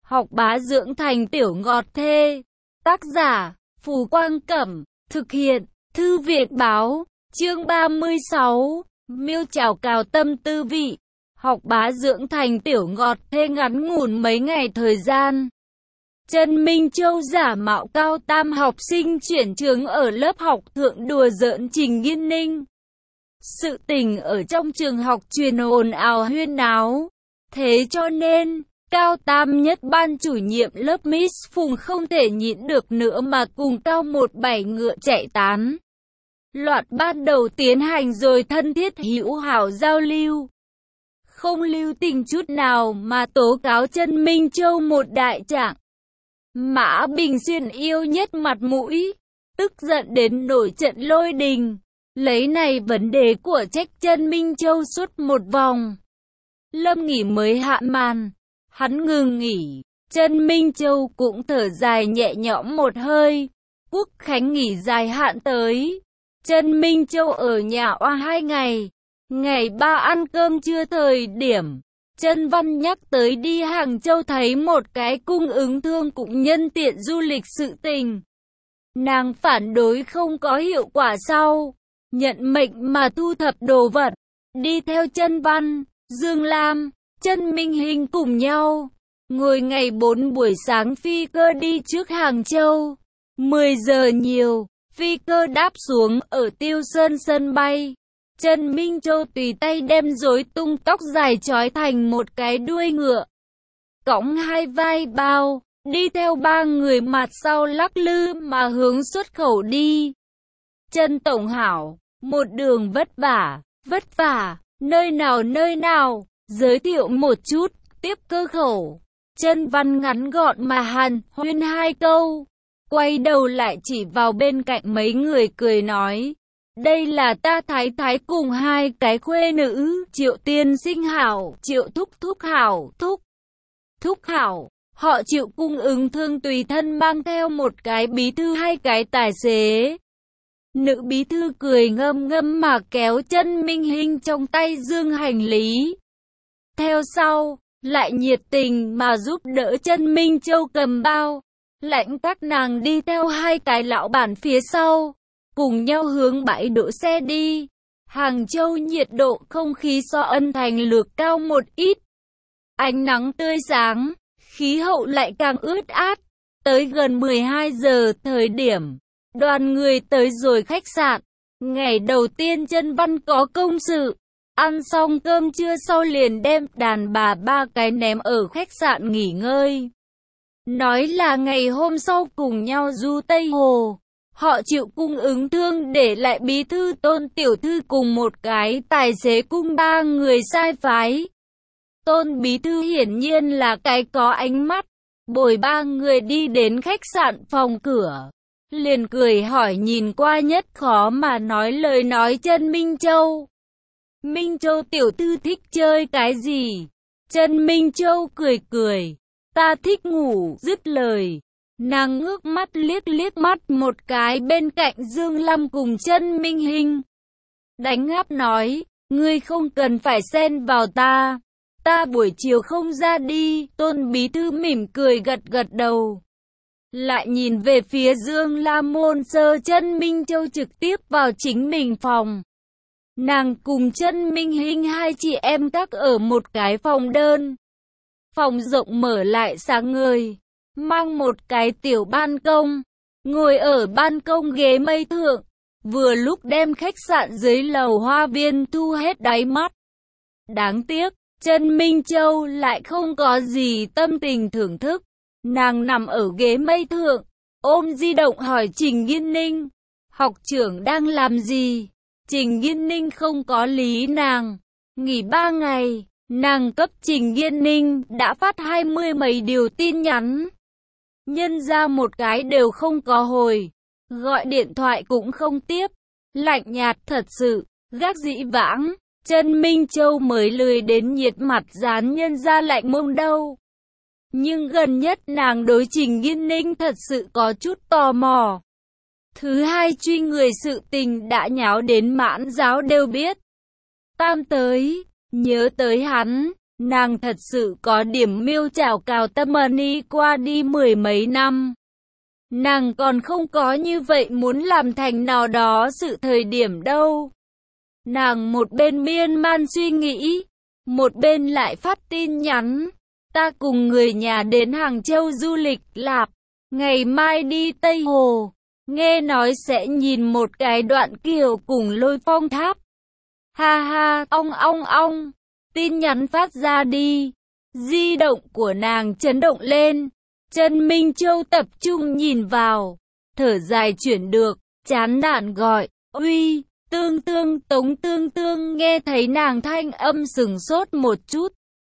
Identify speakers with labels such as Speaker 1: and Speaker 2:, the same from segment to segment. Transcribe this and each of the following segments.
Speaker 1: học bá dưỡng thành tiểu ngọt thê. Tác giả, Phù Quang Cẩm. Thực hiện, Thư viện Báo. Chương 36. Miêu chào cào tâm tư vị. Học bá dưỡng thành tiểu ngọt thê ngắn ngủn mấy ngày thời gian. Trần Minh Châu giả mạo cao tam học sinh chuyển trường ở lớp học thượng đùa giỡn Trình Nghiên Ninh. Sự tình ở trong trường học truyền ồn ào huyên náo. Thế cho nên, cao tam nhất ban chủ nhiệm lớp Miss Phùng không thể nhịn được nữa mà cùng cao 17 ngựa chạy tán. Loạt ban đầu tiến hành rồi thân thiết hữu hảo giao lưu. Không lưu tình chút nào mà tố cáo Trần Minh Châu một đại trạng. Mã Bình Xuyên yêu nhất mặt mũi, tức giận đến nổi trận lôi đình. Lấy này vấn đề của trách Trần Minh Châu suốt một vòng. Lâm nghỉ mới hạ màn, hắn ngừng nghỉ, Trần Minh Châu cũng thở dài nhẹ nhõm một hơi. Quốc khánh nghỉ dài hạn tới, Trần Minh Châu ở nhà oa 2 ngày. Ngày 3 ăn cơm trưa thời điểm, Trần Văn nhắc tới đi Hàng Châu thấy một cái cung ứng thương cũng nhân tiện du lịch sự tình. Nàng phản đối không có hiệu quả sau, nhận mệnh mà thu thập đồ vật, đi theo Trần Văn, Dương Lam, Trần Minh Hinh cùng nhau, ngồi ngày 4 buổi sáng phi cơ đi trước Hàng Châu. 10 giờ nhiều, phi cơ đáp xuống ở Tiêu Sơn sân bay. Trần Minh Châu tùy tay đem rối tung tóc dài trói thành một cái đuôi ngựa, cõng 2 vai bao, đi theo 3 người mặt sau lắc lư mà hướng xuất khẩu đi. Trần Tổng Hảo, một đường vất vả, nơi nào, giới thiệu một chút, tiếp cơ khẩu. Trần Văn ngắn gọn mà hàn huyên 2 câu, quay đầu lại chỉ vào bên cạnh mấy người cười nói. Đây là ta thái thái cùng 2 cái khuê nữ, Triệu tiên sinh hảo, Triệu thúc thúc hảo, thúc hảo. Họ Triệu cung ứng thương tùy thân mang theo một cái bí thư 2 cái tài xế. Nữ bí thư cười ngâm ngâm mà kéo Trần Minh Hinh trong tay dương hành lý. Theo sau, lại nhiệt tình mà giúp đỡ Trần Minh Châu cầm bao, lãnh các nàng đi theo 2 cái lão bản phía sau. Cùng nhau hướng bãi đỗ xe đi. Hàng Châu nhiệt độ không khí so Ân Thành lược cao một ít. Ánh nắng tươi sáng, khí hậu lại càng ướt át. Tới gần 12 giờ thời điểm, đoàn người tới rồi khách sạn. Ngày đầu tiên Trần Văn có công sự. Ăn xong cơm trưa sau liền đem đàn bà 3 cái ném ở khách sạn nghỉ ngơi. Nói là ngày hôm sau cùng nhau du Tây Hồ. Họ Triệu cung ứng thương để lại bí thư Tôn tiểu thư cùng một cái tài xế cùng 3 người sai phái. Tôn bí thư hiển nhiên là cái có ánh mắt, bồi 3 người đi đến khách sạn phòng cửa. Liền cười hỏi nhìn qua nhất khó mà nói lời nói Trần Minh Châu. Minh Châu tiểu thư thích chơi cái gì? Trần Minh Châu cười, ta thích ngủ, dứt lời. Nàng ngước mắt liếc mắt một cái bên cạnh Dương Lam cùng Trần Minh Hinh. Đánh áp nói, ngươi không cần phải xen vào ta buổi chiều không ra đi. Tôn bí thư mỉm cười gật đầu. Lại nhìn về phía Dương Lam môn sơ Trần Minh Châu trực tiếp vào chính mình phòng. Nàng cùng Trần Minh Hinh 2 chị em các ở một cái phòng đơn. Phòng rộng mở lại sáng ngời. Mang một cái tiểu ban công, ngồi ở ban công ghế mây thượng, vừa lúc đem khách sạn dưới lầu hoa viên thu hết đáy mắt. Đáng tiếc, Trần Minh Châu lại không có gì tâm tình thưởng thức. Nàng nằm ở ghế mây thượng, ôm di động hỏi Trình Nghiên Ninh, học trưởng đang làm gì? Trình Nghiên Ninh không có lý nàng. Nghỉ 3 ngày, nàng cấp Trình Nghiên Ninh đã phát 20 mấy điều tin nhắn. Nhân ra một cái đều không có hồi, gọi điện thoại cũng không tiếp, lạnh nhạt thật sự, gác dĩ vãng. Trần Minh Châu mới lười đến nhiệt mặt dán nhân ra lạnh mông đâu. Nhưng gần nhất nàng đối Trình Nghiên Ninh thật sự có chút tò mò. Thứ hai truy người sự tình đã nháo đến mãn giáo đều biết. Tam tới, nhớ tới hắn, Nàng thật sự có điểm miêu chảo cào tâm ni qua đi mười mấy năm. Nàng còn không có như vậy muốn làm thành nào đó sự thời điểm đâu. Nàng một bên miên man suy nghĩ, một bên lại phát tin nhắn. Ta cùng người nhà đến Hàng Châu du lịch lạp, ngày mai đi Tây Hồ. Nghe nói sẽ nhìn một cái đoạn Kiều cùng Lôi Phong tháp. Ha ha, ong. Tin nhắn phát ra đi. Di động của nàng chấn động lên. Trần Minh Châu tập trung nhìn vào. Thở dài chuyển được, chán nản gọi. Uy, Tống Tương nghe thấy nàng thanh âm sừng sốt một chút.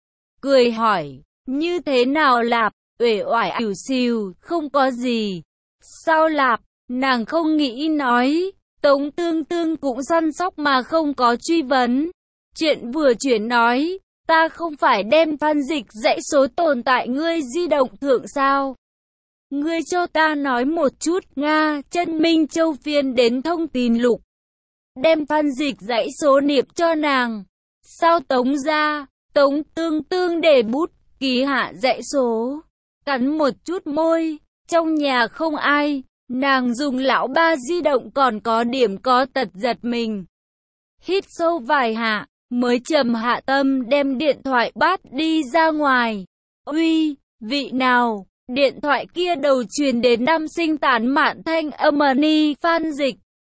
Speaker 1: Cười hỏi, như thế nào lạp, uể oải ỉu xìu, không có gì. Sao lạp, nàng không nghĩ nói. Tống Tương cũng săn sóc mà không có truy vấn. Chuyện vừa chuyển nói, ta không phải đem Phan Dịch dãy số tồn tại ngươi di động thượng sao? Ngươi cho ta nói một chút, Nga, Trần Minh Châu phiên đến thông tin lục. Đem Phan Dịch dãy số niệm cho nàng. Sao Tống ra? Tống Tương để bút, ký hạ dãy số. Cắn một chút môi, trong nhà không ai. Nàng dùng lão ba di động còn có điểm có tật giật mình. Hít sâu vài hạ, mới trầm hạ tâm đem điện thoại bắt đi ra ngoài. Uy, vị nào? Điện thoại kia đầu truyền đến nam sinh tán mạn thanh âm ni Phan Dịch.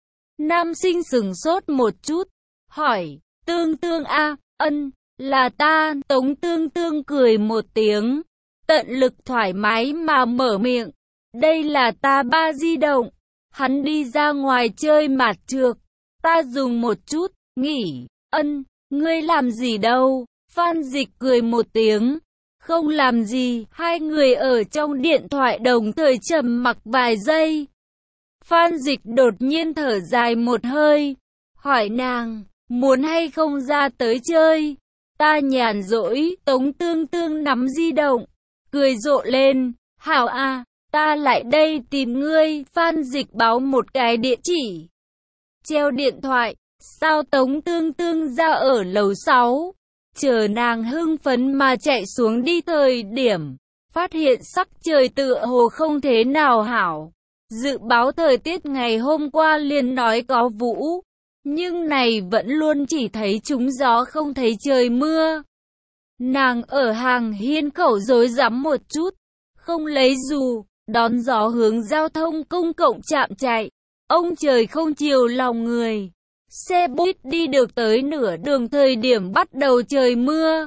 Speaker 1: Nam sinh sừng sốt một chút, hỏi, Tương a, ân, là ta. Tống Tương cười một tiếng, tận lực thoải mái mà mở miệng. Đây là ta ba di động, hắn đi ra ngoài chơi mạt trược, ta dùng một chút, nghỉ, ân, ngươi làm gì đâu, Phan Dịch cười một tiếng, không làm gì, hai người ở trong điện thoại đồng thời trầm mặc vài giây. Phan Dịch đột nhiên thở dài một hơi, hỏi nàng, muốn hay không ra tới chơi, ta nhàn rỗi. Tống Tương nắm di động, cười rộ lên, hảo a. Ta lại đây tìm ngươi. Phan Dịch báo một cái địa chỉ. Treo điện thoại. Sao Tống Tương ra ở lầu 6. Chờ nàng hưng phấn mà chạy xuống đi thời điểm. Phát hiện sắc trời tựa hồ không thế nào hảo. Dự báo thời tiết ngày hôm qua liền nói có vũ. Nhưng này vẫn luôn chỉ thấy trúng gió không thấy trời mưa. Nàng ở hàng hiên khẩu rối rắm một chút. Không lấy dù. Đón gió hướng giao thông công cộng chạm chạy. Ông trời không chiều lòng người. Xe buýt đi được tới nửa đường thời điểm bắt đầu trời mưa.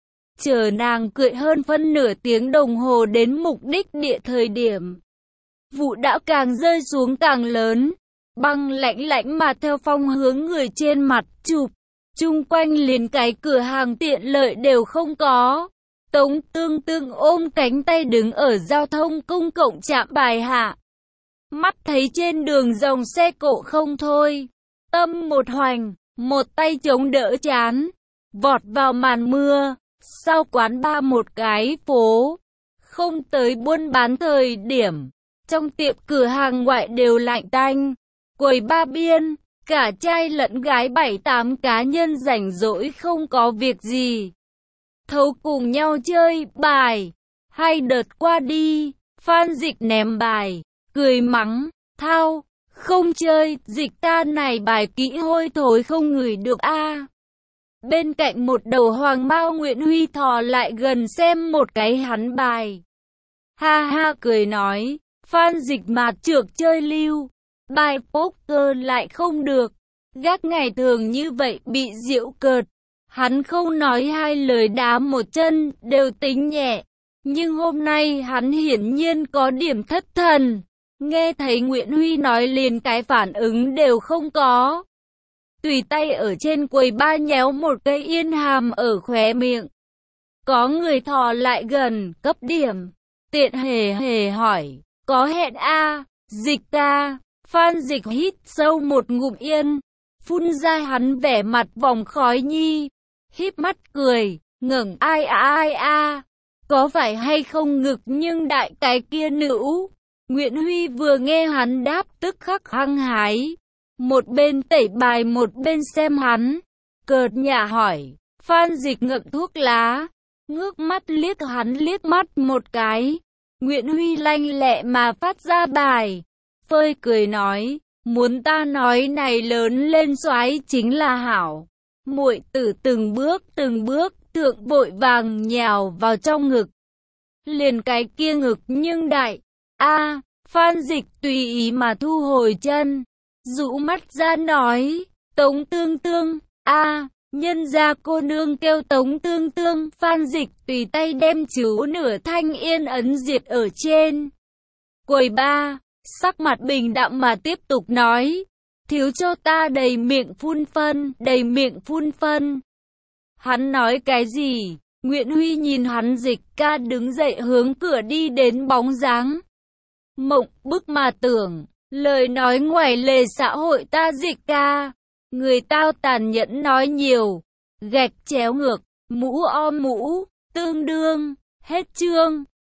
Speaker 1: Chờ nàng cười hơn phân nửa tiếng đồng hồ đến mục đích địa thời điểm. Vụ đã càng rơi xuống càng lớn. Băng lãnh mà theo phong hướng người trên mặt chụp. Chung quanh liền cái cửa hàng tiện lợi đều không có. Tống Tương ôm cánh tay đứng ở giao thông công cộng trạm bài hạ. Mắt thấy trên đường dòng xe cộ không thôi. Tâm một hoành, một tay chống đỡ chán. Vọt vào màn mưa, sau quán ba một cái phố. Không tới buôn bán thời điểm. Trong tiệm cửa hàng ngoại đều lạnh tanh. Quầy ba biên, cả trai lẫn gái 7-8 cá nhân rảnh rỗi không có việc gì. Thấu cùng nhau chơi bài. Hai đợt qua đi, Phan Dịch ném bài, cười mắng, thao, không chơi, Dịch ta này bài kỹ hôi thối không ngửi được a. Bên cạnh một đầu hoàng mao Nguyễn Huy thò lại gần xem một cái hắn bài. Ha ha cười nói, Phan Dịch mạt trược chơi lưu, bài poker lại không được, gác ngày thường như vậy bị giễu cợt. Hắn không nói hai lời đá một chân, đều tính nhẹ. Nhưng hôm nay hắn hiển nhiên có điểm thất thần. Nghe thấy Nguyễn Huy nói liền cái phản ứng đều không có. Tùy tay ở trên quầy ba nhéo một cây yên hàm ở khóe miệng. Có người thò lại gần, cấp điểm. Tiện hề hỏi, có hẹn a? Dịch ca. Phan Dịch hít sâu một ngụm yên. Phun ra hắn vẻ mặt vòng khói nhi. Híp mắt cười, ngẩng ai a. Có phải hay không ngực nhưng đại cái kia nữ. Nguyễn Huy vừa nghe hắn đáp tức khắc hăng hái. Một bên tẩy bài một bên xem hắn. Cợt nhả hỏi, Phan Dịch ngậm thuốc lá, ngước mắt liếc hắn liếc mắt một cái. Nguyễn Huy lanh lẹ mà phát ra bài. Phơi cười nói, muốn ta nói này lớn lên soái chính là hảo. Muội tử từng bước thượng vội vàng nhào vào trong ngực. Liền cái kia ngực nhưng đại. Phan Dịch tùy ý mà thu hồi chân. Rũ mắt ra nói, Tống Tương Tương, nhân gia cô nương kêu Tống Tương Tương. Phan Dịch tùy tay đem chú nửa thanh yên ấn diệt ở trên quầy ba, sắc mặt bình đạm mà tiếp tục nói, thiếu cho ta đầy miệng phun phân. Hắn nói cái gì? Nguyễn Huy nhìn hắn Dịch ca đứng dậy hướng cửa đi đến bóng dáng. Mộng bức mà tưởng, lời nói ngoài lề xã hội ta Dịch ca. Người tao tàn nhẫn nói nhiều, gạch chéo ngược, mũ om mũ, tương đương, hết chương.